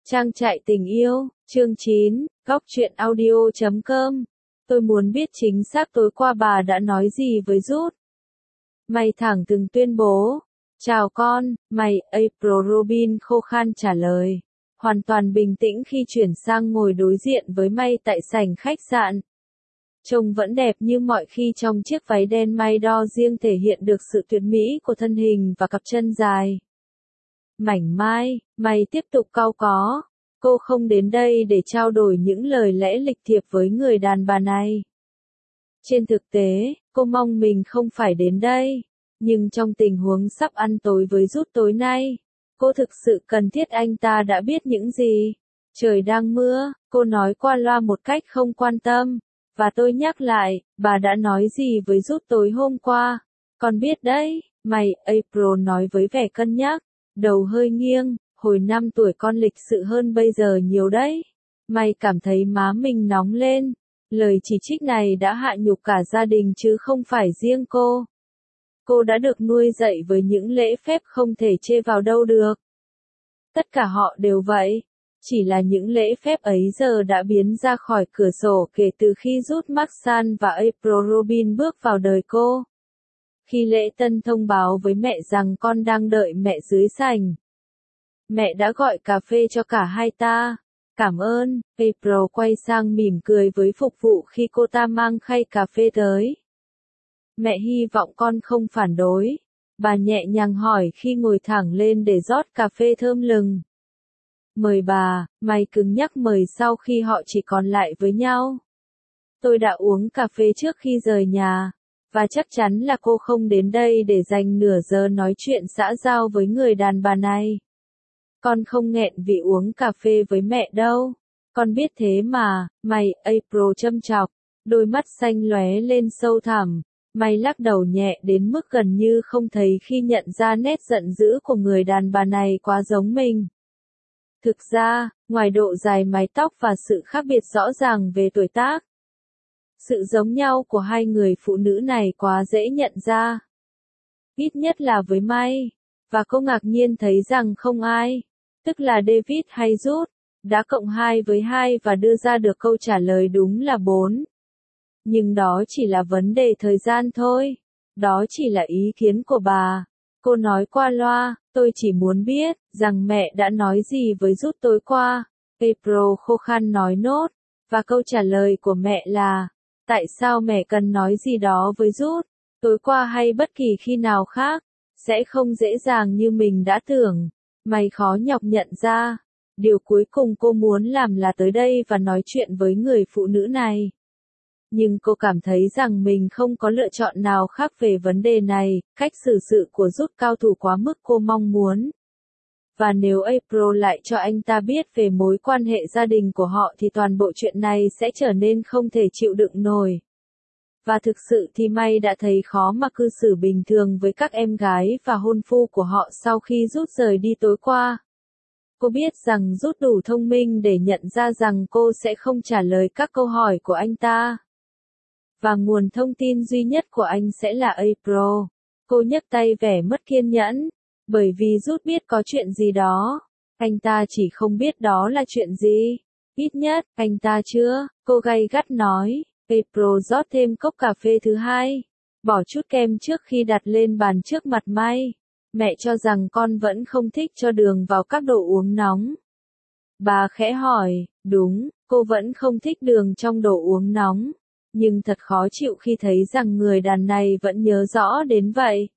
Trang trại tình yêu, chương 9, góc truyện audio.com. Tôi muốn biết chính xác tối qua bà đã nói gì với Ruth. Mày thẳng từng tuyên bố. Chào con, mày, April Robin khô khan trả lời. Hoàn toàn bình tĩnh khi chuyển sang ngồi đối diện với May tại sảnh khách sạn. Trông vẫn đẹp như mọi khi trong chiếc váy đen may đo riêng thể hiện được sự tuyệt mỹ của thân hình và cặp chân dài. Mảnh mai, May tiếp tục cau có. Cô không đến đây để trao đổi những lời lẽ lịch thiệp với người đàn bà này. Trên thực tế, cô mong mình không phải đến đây. Nhưng trong tình huống sắp ăn tối với Ruth tối nay, cô thực sự cần thiết anh ta đã biết những gì. Trời đang mưa, cô nói qua loa một cách không quan tâm. Và tôi nhắc lại, bà đã nói gì với Ruth tối hôm qua? Con biết đấy, mày, April nói với vẻ cân nhắc, đầu hơi nghiêng. Hồi 5 tuổi con lịch sự hơn bây giờ nhiều đấy. May cảm thấy má mình nóng lên. Lời chỉ trích này đã hạ nhục cả gia đình chứ không phải riêng cô. Cô đã được nuôi dạy với những lễ phép không thể chê vào đâu được. Tất cả họ đều vậy. Chỉ là những lễ phép ấy giờ đã biến ra khỏi cửa sổ kể từ khi Ruth Maxan và April Robin bước vào đời cô. Khi lễ tân thông báo với mẹ rằng con đang đợi mẹ dưới sảnh. Mẹ đã gọi cà phê cho cả hai ta. Cảm ơn, April quay sang mỉm cười với phục vụ khi cô ta mang khay cà phê tới. Mẹ hy vọng con không phản đối. Bà nhẹ nhàng hỏi khi ngồi thẳng lên để rót cà phê thơm lừng. Mời bà, May cứng nhắc mời sau khi họ chỉ còn lại với nhau. Tôi đã uống cà phê trước khi rời nhà. Và chắc chắn là cô không đến đây để dành nửa giờ nói chuyện xã giao với người đàn bà này. Con không nghẹn vì uống cà phê với mẹ đâu. Con biết thế mà, May, April châm chọc. Đôi mắt xanh lóe lên sâu thẳm. May lắc đầu nhẹ đến mức gần như không thấy khi nhận ra nét giận dữ của người đàn bà này quá giống mình. Thực ra, ngoài độ dài mái tóc và sự khác biệt rõ ràng về tuổi tác, sự giống nhau của hai người phụ nữ này quá dễ nhận ra. Ít nhất là với May. Và cô ngạc nhiên thấy rằng không ai, tức là David hay Ruth, đã cộng 2 với 2 và đưa ra được câu trả lời đúng là 4. Nhưng đó chỉ là vấn đề thời gian thôi. Đó chỉ là ý kiến của bà. Cô nói qua loa, tôi chỉ muốn biết, rằng mẹ đã nói gì với Ruth tối qua. April khô khan nói nốt, và câu trả lời của mẹ là, tại sao mẹ cần nói gì đó với Ruth, tối qua hay bất kỳ khi nào khác, sẽ không dễ dàng như mình đã tưởng. Mày khó nhọc nhận ra. Điều cuối cùng cô muốn làm là tới đây và nói chuyện với người phụ nữ này. Nhưng cô cảm thấy rằng mình không có lựa chọn nào khác về vấn đề này, cách xử sự của Ruth cao thủ quá mức cô mong muốn. Và nếu April lại cho anh ta biết về mối quan hệ gia đình của họ thì toàn bộ chuyện này sẽ trở nên không thể chịu đựng nổi. Và thực sự thì May đã thấy khó mà cư xử bình thường với các em gái và hôn phu của họ sau khi Ruth rời đi tối qua. Cô biết rằng Ruth đủ thông minh để nhận ra rằng cô sẽ không trả lời các câu hỏi của anh ta. Và nguồn thông tin duy nhất của anh sẽ là April. Cô nhấc tay vẻ mất kiên nhẫn. Bởi vì Ruth biết có chuyện gì đó. Anh ta chỉ không biết đó là chuyện gì. Ít nhất, anh ta chưa. Cô gay gắt nói. April rót thêm cốc cà phê thứ hai. Bỏ chút kem trước khi đặt lên bàn trước mặt May. Mẹ cho rằng con vẫn không thích cho đường vào các đồ uống nóng. Bà khẽ hỏi, đúng, cô vẫn không thích đường trong đồ uống nóng. Nhưng thật khó chịu khi thấy rằng người đàn này vẫn nhớ rõ đến vậy.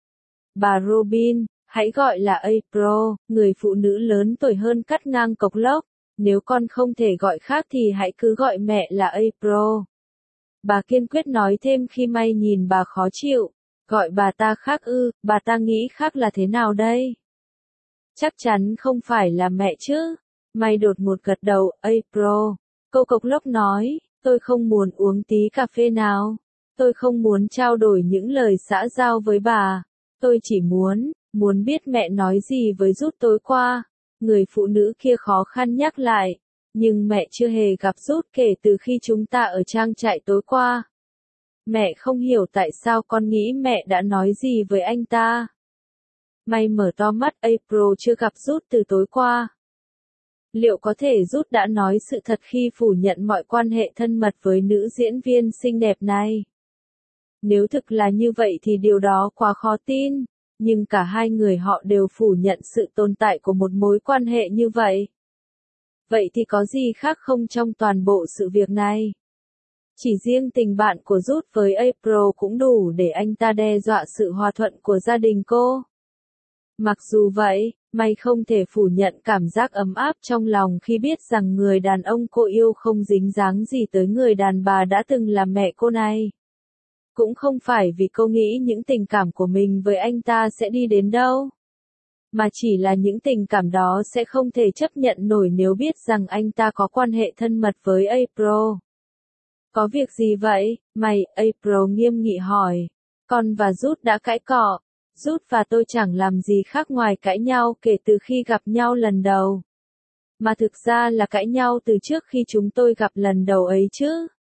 Bà Robin, hãy gọi là April, người phụ nữ lớn tuổi hơn cắt ngang cộc lốc. Nếu con không thể gọi khác thì hãy cứ gọi mẹ là April. Bà kiên quyết nói thêm khi May nhìn bà khó chịu. Gọi bà ta khác ư, bà ta nghĩ khác là thế nào đây? Chắc chắn không phải là mẹ chứ. May đột ngột gật đầu, April. Cô cộc lốc nói, tôi không muốn uống tí cà phê nào. Tôi không muốn trao đổi những lời xã giao với bà. Tôi chỉ muốn biết mẹ nói gì với Ruth tối qua. Người phụ nữ kia khó khăn nhắc lại. Nhưng mẹ chưa hề gặp Ruth kể từ khi chúng ta ở trang trại tối qua. Mẹ không hiểu tại sao con nghĩ mẹ đã nói gì với anh ta. May mở to mắt, April chưa gặp Ruth từ tối qua. Liệu có thể Rút đã nói sự thật khi phủ nhận mọi quan hệ thân mật với nữ diễn viên xinh đẹp này? Nếu thực là như vậy thì điều đó quá khó tin, nhưng cả hai người họ đều phủ nhận sự tồn tại của một mối quan hệ như vậy. Vậy thì có gì khác không trong toàn bộ sự việc này? Chỉ riêng tình bạn của Rút với April cũng đủ để anh ta đe dọa sự hòa thuận của gia đình cô. Mặc dù vậy, May không thể phủ nhận cảm giác ấm áp trong lòng khi biết rằng người đàn ông cô yêu không dính dáng gì tới người đàn bà đã từng là mẹ cô này. Cũng không phải vì cô nghĩ những tình cảm của mình với anh ta sẽ đi đến đâu, mà chỉ là những tình cảm đó sẽ không thể chấp nhận nổi nếu biết rằng anh ta có quan hệ thân mật với April. Có việc gì vậy, mày? April nghiêm nghị hỏi. Con và Rút đã cãi cọ. Rút và tôi chẳng làm gì khác ngoài cãi nhau kể từ khi gặp nhau lần đầu. Mà thực ra là cãi nhau từ trước khi chúng tôi gặp lần đầu ấy chứ.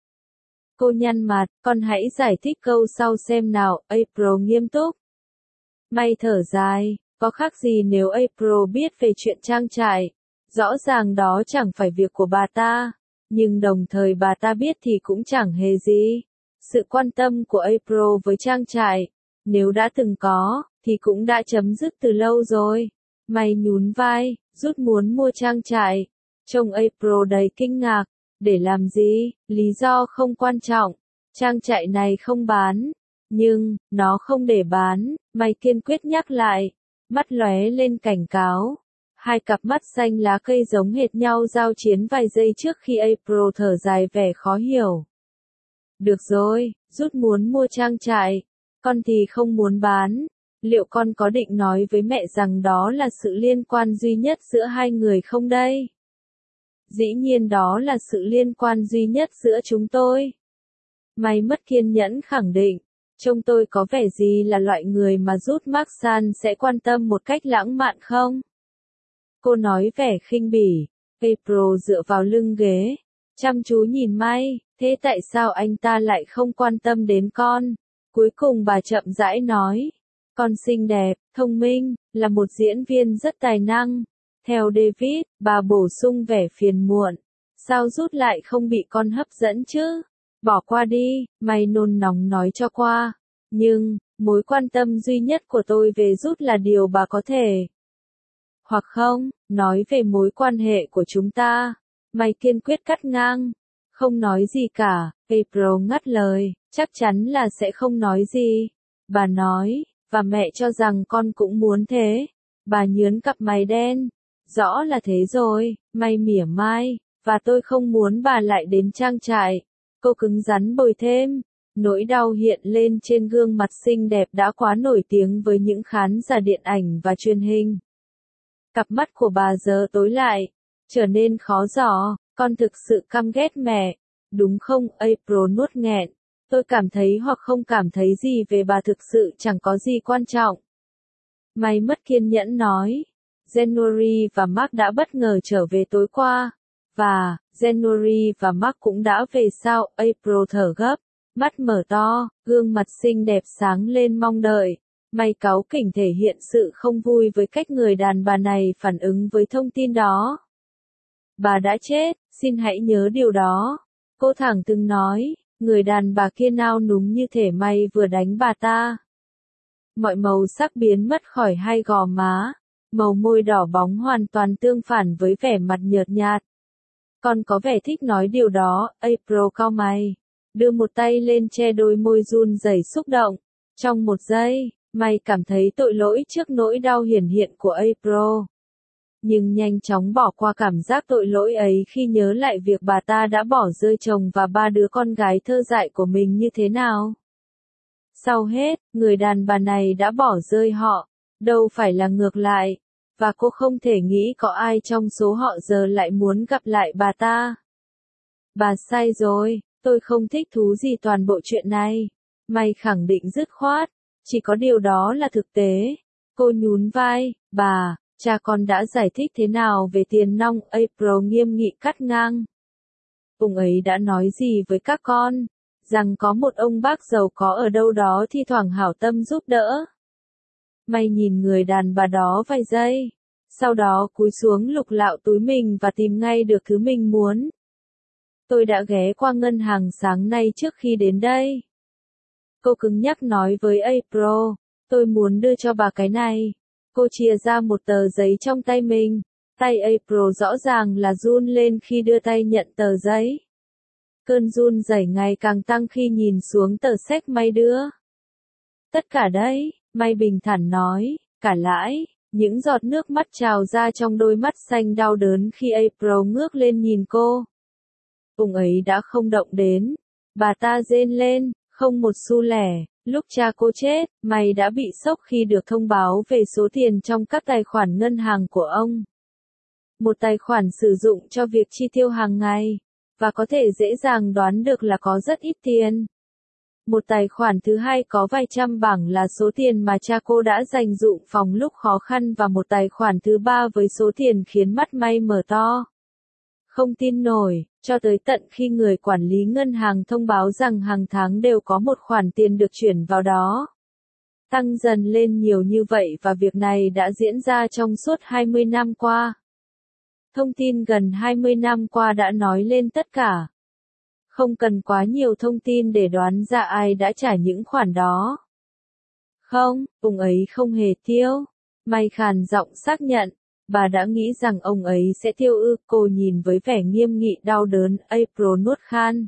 Cô nhăn mặt, con hãy giải thích câu sau xem nào, April nghiêm túc. May thở dài, có khác gì nếu April biết về chuyện trang trại. Rõ ràng đó chẳng phải việc của bà ta, nhưng đồng thời bà ta biết thì cũng chẳng hề gì. Sự quan tâm của April với trang trại, nếu đã từng có, thì cũng đã chấm dứt từ lâu rồi. May nhún vai, Rút muốn mua trang trại. Trông April đầy kinh ngạc. Để làm gì? Lý do không quan trọng. Trang trại này không bán. Nhưng, nó không để bán, May kiên quyết nhắc lại. Mắt lóe lên cảnh cáo. Hai cặp mắt xanh lá cây giống hệt nhau giao chiến vài giây trước khi April thở dài vẻ khó hiểu. Được rồi, Rút muốn mua trang trại. Con thì không muốn bán. Liệu con có định nói với mẹ rằng đó là sự liên quan duy nhất giữa hai người không đây? Dĩ nhiên đó là sự liên quan duy nhất giữa chúng tôi. May mất kiên nhẫn khẳng định. Trông tôi có vẻ gì là loại người mà Rút Marsan sẽ quan tâm một cách lãng mạn không? Cô nói vẻ khinh bỉ. April dựa vào lưng ghế. Chăm chú nhìn May. Thế tại sao anh ta lại không quan tâm đến con? Cuối cùng bà chậm rãi nói. Con xinh đẹp, thông minh, là một diễn viên rất tài năng. Theo David, bà bổ sung vẻ phiền muộn. Sao Rút lại không bị con hấp dẫn chứ? Bỏ qua đi, May nôn nóng nói cho qua. Nhưng, mối quan tâm duy nhất của tôi về Rút là điều bà có thể. Hoặc không, nói về mối quan hệ của chúng ta. May kiên quyết cắt ngang. Không nói gì cả, April ngắt lời, chắc chắn là sẽ không nói gì. Bà nói, và mẹ cho rằng con cũng muốn thế. Bà nhớn cặp mày đen. Rõ là thế rồi, May mỉa mai, và tôi không muốn bà lại đến trang trại. Cô cứng rắn bồi thêm. Nỗi đau hiện lên trên gương mặt xinh đẹp đã quá nổi tiếng với những khán giả điện ảnh và truyền hình. Cặp mắt của bà giờ tối lại, trở nên khó dò. Con thực sự căm ghét mẹ, đúng không? April nuốt nghẹn. Tôi cảm thấy hoặc không cảm thấy gì về bà thực sự chẳng có gì quan trọng. May mất kiên nhẫn nói. January và Mark đã bất ngờ trở về tối qua. Và, January và Mark cũng đã về sao? April thở gấp. Mắt mở to, gương mặt xinh đẹp sáng lên mong đợi. May cáu kỉnh thể hiện sự không vui với cách người đàn bà này phản ứng với thông tin đó. Bà đã chết, xin hãy nhớ điều đó. Cô thẳng từng nói, người đàn bà kia nao núng như thể May vừa đánh bà ta. Mọi màu sắc biến mất khỏi hai gò má. Màu môi đỏ bóng hoàn toàn tương phản với vẻ mặt nhợt nhạt. Con có vẻ thích nói điều đó, April cau mày. Đưa một tay lên che đôi môi run rẩy xúc động. Trong một giây, May cảm thấy tội lỗi trước nỗi đau hiển hiện của April. Nhưng nhanh chóng bỏ qua cảm giác tội lỗi ấy khi nhớ lại việc bà ta đã bỏ rơi chồng và ba đứa con gái thơ dại của mình như thế nào. Sau hết, người đàn bà này đã bỏ rơi họ, đâu phải là ngược lại, và cô không thể nghĩ có ai trong số họ giờ lại muốn gặp lại bà ta. Bà sai rồi, tôi không thích thú gì toàn bộ chuyện này. May khẳng định dứt khoát, chỉ có điều đó là thực tế. Cô nhún vai, bà. Cha con đã giải thích thế nào về tiền nong? April nghiêm nghị cắt ngang. Ông ấy đã nói gì với các con? Rằng có một ông bác giàu có ở đâu đó thi thoảng hảo tâm giúp đỡ. May nhìn người đàn bà đó vài giây. Sau đó cúi xuống lục lạo túi mình và tìm ngay được thứ mình muốn. Tôi đã ghé qua ngân hàng sáng nay trước khi đến đây. Cô cứng nhắc nói với April, tôi muốn đưa cho bà cái này. Cô chìa ra một tờ giấy trong tay mình. Tay April rõ ràng là run lên khi đưa tay nhận tờ giấy. Cơn run rẩy ngày càng tăng khi nhìn xuống tờ séc May đưa. Tất cả đấy, May bình thản nói, cả lãi. Những giọt nước mắt trào ra trong đôi mắt xanh đau đớn khi April ngước lên nhìn cô. Ông ấy đã không động đến. Bà ta rên lên, không một xu lẻ. Lúc cha cô chết, May đã bị sốc khi được thông báo về số tiền trong các tài khoản ngân hàng của ông. Một tài khoản sử dụng cho việc chi tiêu hàng ngày, và có thể dễ dàng đoán được là có rất ít tiền. Một tài khoản thứ hai có vài trăm bảng là số tiền mà cha cô đã dành dụm phòng lúc khó khăn và một tài khoản thứ ba với số tiền khiến mắt May mở to. Không tin nổi, cho tới tận khi người quản lý ngân hàng thông báo rằng hàng tháng đều có một khoản tiền được chuyển vào đó. Tăng dần lên nhiều như vậy và việc này đã diễn ra trong suốt 20 năm qua. Thông tin gần 20 năm qua đã nói lên tất cả. Không cần quá nhiều thông tin để đoán ra ai đã trả những khoản đó. Không, ông ấy không hề tiêu. May khàn giọng xác nhận. Bà đã nghĩ rằng ông ấy sẽ tiêu ư, cô nhìn với vẻ nghiêm nghị đau đớn, April nuốt khan.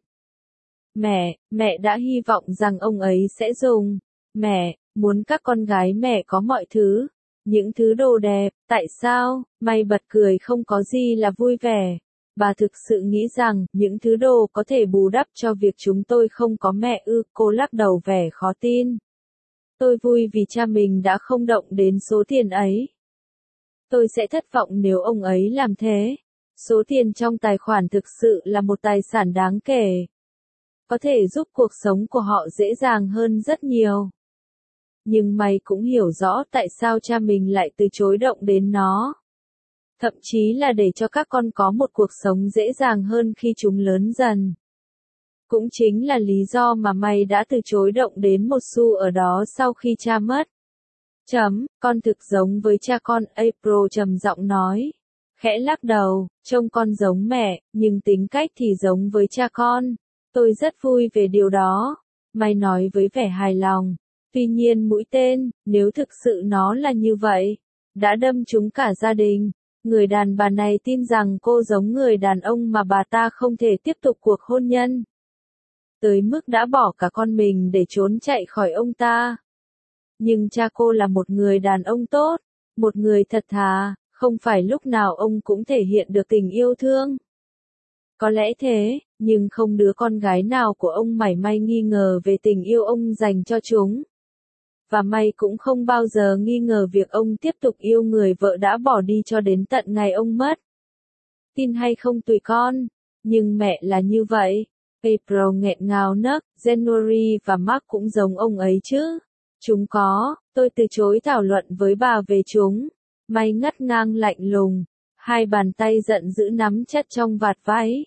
Mẹ đã hy vọng rằng ông ấy sẽ dùng. Mẹ, muốn các con gái mẹ có mọi thứ. Những thứ đồ đẹp, tại sao? May bật cười không có gì là vui vẻ. Bà thực sự nghĩ rằng, những thứ đồ có thể bù đắp cho việc chúng tôi không có mẹ ư, cô lắc đầu vẻ khó tin. Tôi vui vì cha mình đã không động đến số tiền ấy. Tôi sẽ thất vọng nếu ông ấy làm thế. Số tiền trong tài khoản thực sự là một tài sản đáng kể. Có thể giúp cuộc sống của họ dễ dàng hơn rất nhiều. Nhưng May cũng hiểu rõ tại sao cha mình lại từ chối động đến nó. Thậm chí là để cho các con có một cuộc sống dễ dàng hơn khi chúng lớn dần. Cũng chính là lý do mà May đã từ chối động đến một xu ở đó sau khi cha mất. Con thực giống với cha con, April trầm giọng nói. Khẽ lắc đầu, trông con giống mẹ, nhưng tính cách thì giống với cha con. Tôi rất vui về điều đó. May nói với vẻ hài lòng. Tuy nhiên mũi tên, nếu thực sự nó là như vậy, đã đâm trúng cả gia đình. Người đàn bà này tin rằng cô giống người đàn ông mà bà ta không thể tiếp tục cuộc hôn nhân. Tới mức đã bỏ cả con mình để trốn chạy khỏi ông ta. Nhưng cha cô là một người đàn ông tốt, một người thật thà, không phải lúc nào ông cũng thể hiện được tình yêu thương. Có lẽ thế, nhưng không đứa con gái nào của ông mảy may nghi ngờ về tình yêu ông dành cho chúng. Và May cũng không bao giờ nghi ngờ việc ông tiếp tục yêu người vợ đã bỏ đi cho đến tận ngày ông mất. Tin hay không tùy con, nhưng mẹ là như vậy. April nghẹn ngào nấc, January và Mark cũng giống ông ấy chứ. Chúng có, tôi từ chối thảo luận với bà về chúng. May ngắt ngang lạnh lùng, hai bàn tay giận dữ nắm chặt trong vạt váy.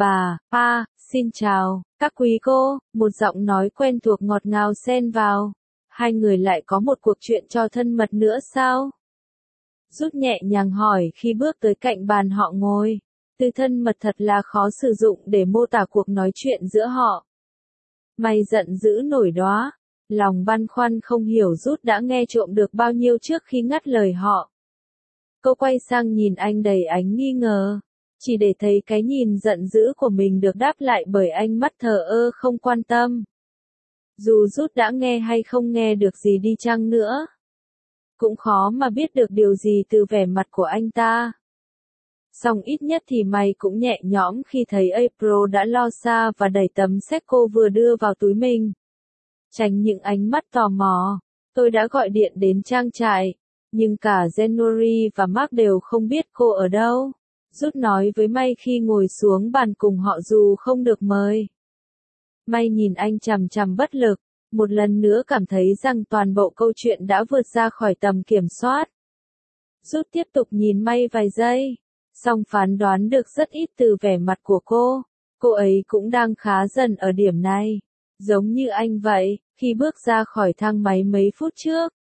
Xin chào, các quý cô, một giọng nói quen thuộc ngọt ngào xen vào. Hai người lại có một cuộc chuyện cho thân mật nữa sao? Rút nhẹ nhàng hỏi khi bước tới cạnh bàn họ ngồi. Từ thân mật thật là khó sử dụng để mô tả cuộc nói chuyện giữa họ. May giận dữ nổi đoá. Lòng băn khoăn không hiểu Rút đã nghe trộm được bao nhiêu trước khi ngắt lời họ. Cô quay sang nhìn anh đầy ánh nghi ngờ. Chỉ để thấy cái nhìn giận dữ của mình được đáp lại bởi ánh mắt thờ ơ không quan tâm. Dù Rút đã nghe hay không nghe được gì đi chăng nữa, cũng khó mà biết được điều gì từ vẻ mặt của anh ta. Song ít nhất thì May cũng nhẹ nhõm khi thấy April đã lo xa và đẩy tấm séc cô vừa đưa vào túi mình. Tránh những ánh mắt tò mò, tôi đã gọi điện đến trang trại, nhưng cả January và Mark đều không biết cô ở đâu. Rút nói với May khi ngồi xuống bàn cùng họ dù không được mời. May nhìn anh chằm chằm bất lực, một lần nữa cảm thấy rằng toàn bộ câu chuyện đã vượt ra khỏi tầm kiểm soát. Rút tiếp tục nhìn May vài giây, song phán đoán được rất ít từ vẻ mặt của cô ấy cũng đang khá dần ở điểm này. Giống như anh vậy, khi bước ra khỏi thang máy mấy phút trước,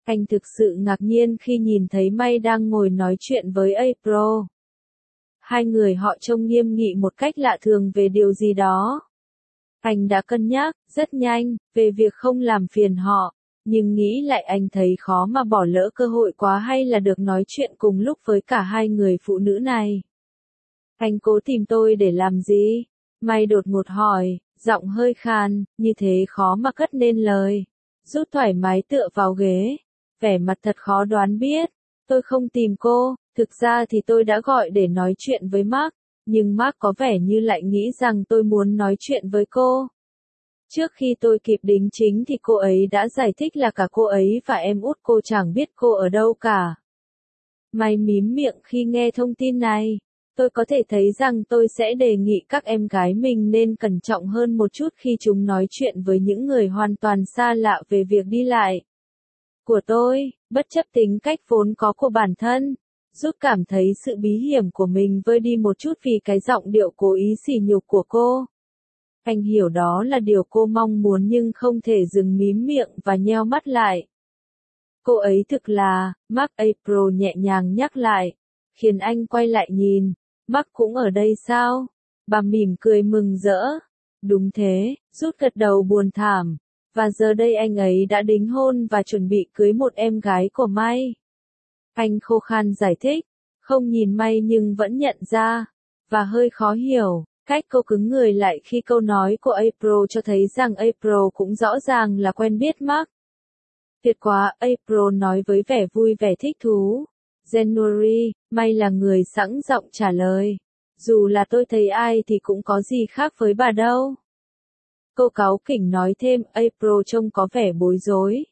Anh thực sự ngạc nhiên khi nhìn thấy May đang ngồi nói chuyện với April. Hai người họ trông nghiêm nghị một cách lạ thường về điều gì đó. Anh đã cân nhắc, rất nhanh, về việc không làm phiền họ, nhưng nghĩ lại anh thấy khó mà bỏ lỡ cơ hội quá hay là được nói chuyện cùng lúc với cả hai người phụ nữ này. Anh cố tìm tôi để làm gì? May đột ngột hỏi, giọng hơi khàn, như thế khó mà cất nên lời. Rút thoải mái tựa vào ghế, vẻ mặt thật khó đoán biết. Tôi không tìm cô, thực ra thì tôi đã gọi để nói chuyện với Mark, nhưng Mark có vẻ như lại nghĩ rằng tôi muốn nói chuyện với cô. Trước khi tôi kịp đính chính thì cô ấy đã giải thích là cả cô ấy và em út cô chẳng biết cô ở đâu cả. May mím miệng khi nghe thông tin này. Tôi có thể thấy rằng tôi sẽ đề nghị các em gái mình nên cẩn trọng hơn một chút khi chúng nói chuyện với những người hoàn toàn xa lạ về việc đi lại của tôi, bất chấp tính cách vốn có của bản thân. Giúp cảm thấy sự bí hiểm của mình vơi đi một chút vì cái giọng điệu cố ý sỉ nhục của cô. Anh hiểu đó là điều cô mong muốn nhưng không thể dừng mím miệng và nheo mắt lại. Cô ấy thực là, Mark April nhẹ nhàng nhắc lại, khiến anh quay lại nhìn. Mark cũng ở đây sao? Bà mỉm cười mừng rỡ. Đúng thế, rút gật đầu buồn thảm. Và giờ đây anh ấy đã đính hôn và chuẩn bị cưới một em gái của May. Anh khô khan giải thích, không nhìn May nhưng vẫn nhận ra, và hơi khó hiểu. Cách cô cứng người lại khi câu nói của April cho thấy rằng April cũng rõ ràng là quen biết Mark. Tuyệt quá, April nói với vẻ vui vẻ thích thú. January, May là người sẵn giọng trả lời. Dù là tôi thấy ai thì cũng có gì khác với bà đâu. Cô cáu kỉnh nói thêm, April trông có vẻ bối rối.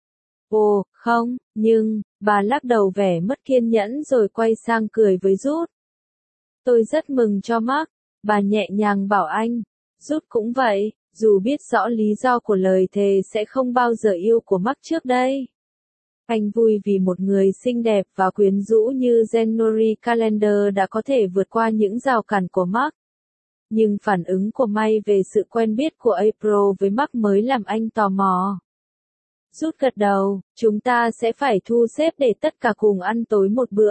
Ồ, không, nhưng, bà lắc đầu vẻ mất kiên nhẫn rồi quay sang cười với Ruth. Tôi rất mừng cho Mark, bà nhẹ nhàng bảo anh. Ruth cũng vậy, dù biết rõ lý do của lời thề sẽ không bao giờ yêu của Mark trước đây. Anh vui vì một người xinh đẹp và quyến rũ như January Calendar đã có thể vượt qua những rào cản của Mark. Nhưng phản ứng của May về sự quen biết của April với Mark mới làm anh tò mò. Rút gật đầu, chúng ta sẽ phải thu xếp để tất cả cùng ăn tối một bữa.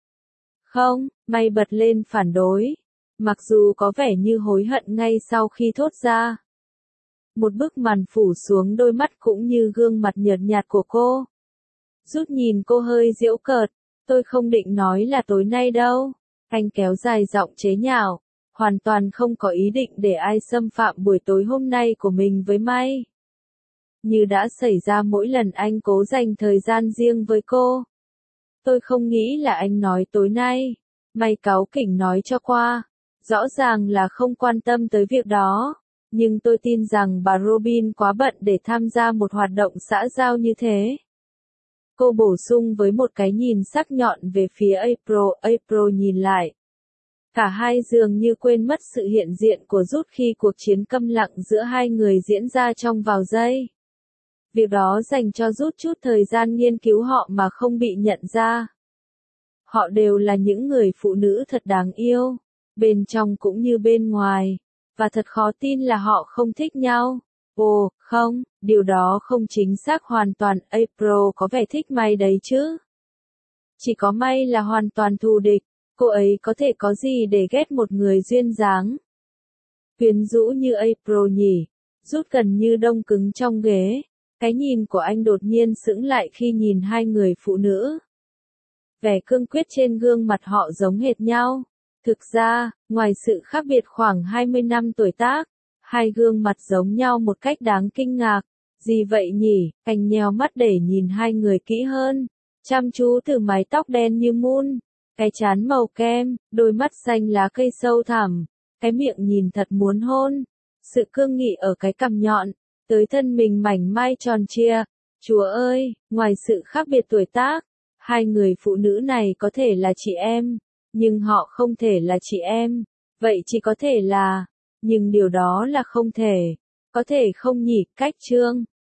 Không, May bật lên phản đối. Mặc dù có vẻ như hối hận ngay sau khi thốt ra. Một bức màn phủ xuống đôi mắt cũng như gương mặt nhợt nhạt của cô. Rút nhìn cô hơi giễu cợt, tôi không định nói là tối nay đâu. Anh kéo dài giọng chế nhạo, hoàn toàn không có ý định để ai xâm phạm buổi tối hôm nay của mình với May. Như đã xảy ra mỗi lần anh cố dành thời gian riêng với cô. Tôi không nghĩ là anh nói tối nay. May cáu kỉnh nói cho qua. Rõ ràng là không quan tâm tới việc đó. Nhưng tôi tin rằng bà Robin quá bận để tham gia một hoạt động xã giao như thế. Cô bổ sung với một cái nhìn sắc nhọn về phía April. April nhìn lại. Cả hai dường như quên mất sự hiện diện của Ruth khi cuộc chiến câm lặng giữa hai người diễn ra trong vài giây. Việc đó dành cho Ruth chút thời gian nghiên cứu họ mà không bị nhận ra. Họ đều là những người phụ nữ thật đáng yêu, bên trong cũng như bên ngoài, và thật khó tin là họ không thích nhau. Ồ, không, điều đó không chính xác hoàn toàn, April có vẻ thích May đấy chứ. Chỉ có May là hoàn toàn thù địch, cô ấy có thể có gì để ghét một người duyên dáng. Quyến rũ như April nhỉ, Rút gần như đông cứng trong ghế. Cái nhìn của anh đột nhiên sững lại khi nhìn hai người phụ nữ. Vẻ cương quyết trên gương mặt họ giống hệt nhau. Thực ra, ngoài sự khác biệt khoảng 20 năm tuổi tác, hai gương mặt giống nhau một cách đáng kinh ngạc. Gì vậy nhỉ? Anh nheo mắt để nhìn hai người kỹ hơn. Chăm chú từ mái tóc đen như mun, cái trán màu kem, đôi mắt xanh lá cây sâu thẳm, cái miệng nhìn thật muốn hôn. Sự cương nghị ở cái cằm nhọn, tới thân mình mảnh mai tròn trịa. Chúa ơi, ngoài sự khác biệt tuổi tác, hai người phụ nữ này có thể là chị em, nhưng họ không thể là chị em. Vậy chỉ có thể là, nhưng điều đó là không thể. Có thể không nhỉ, cách chương.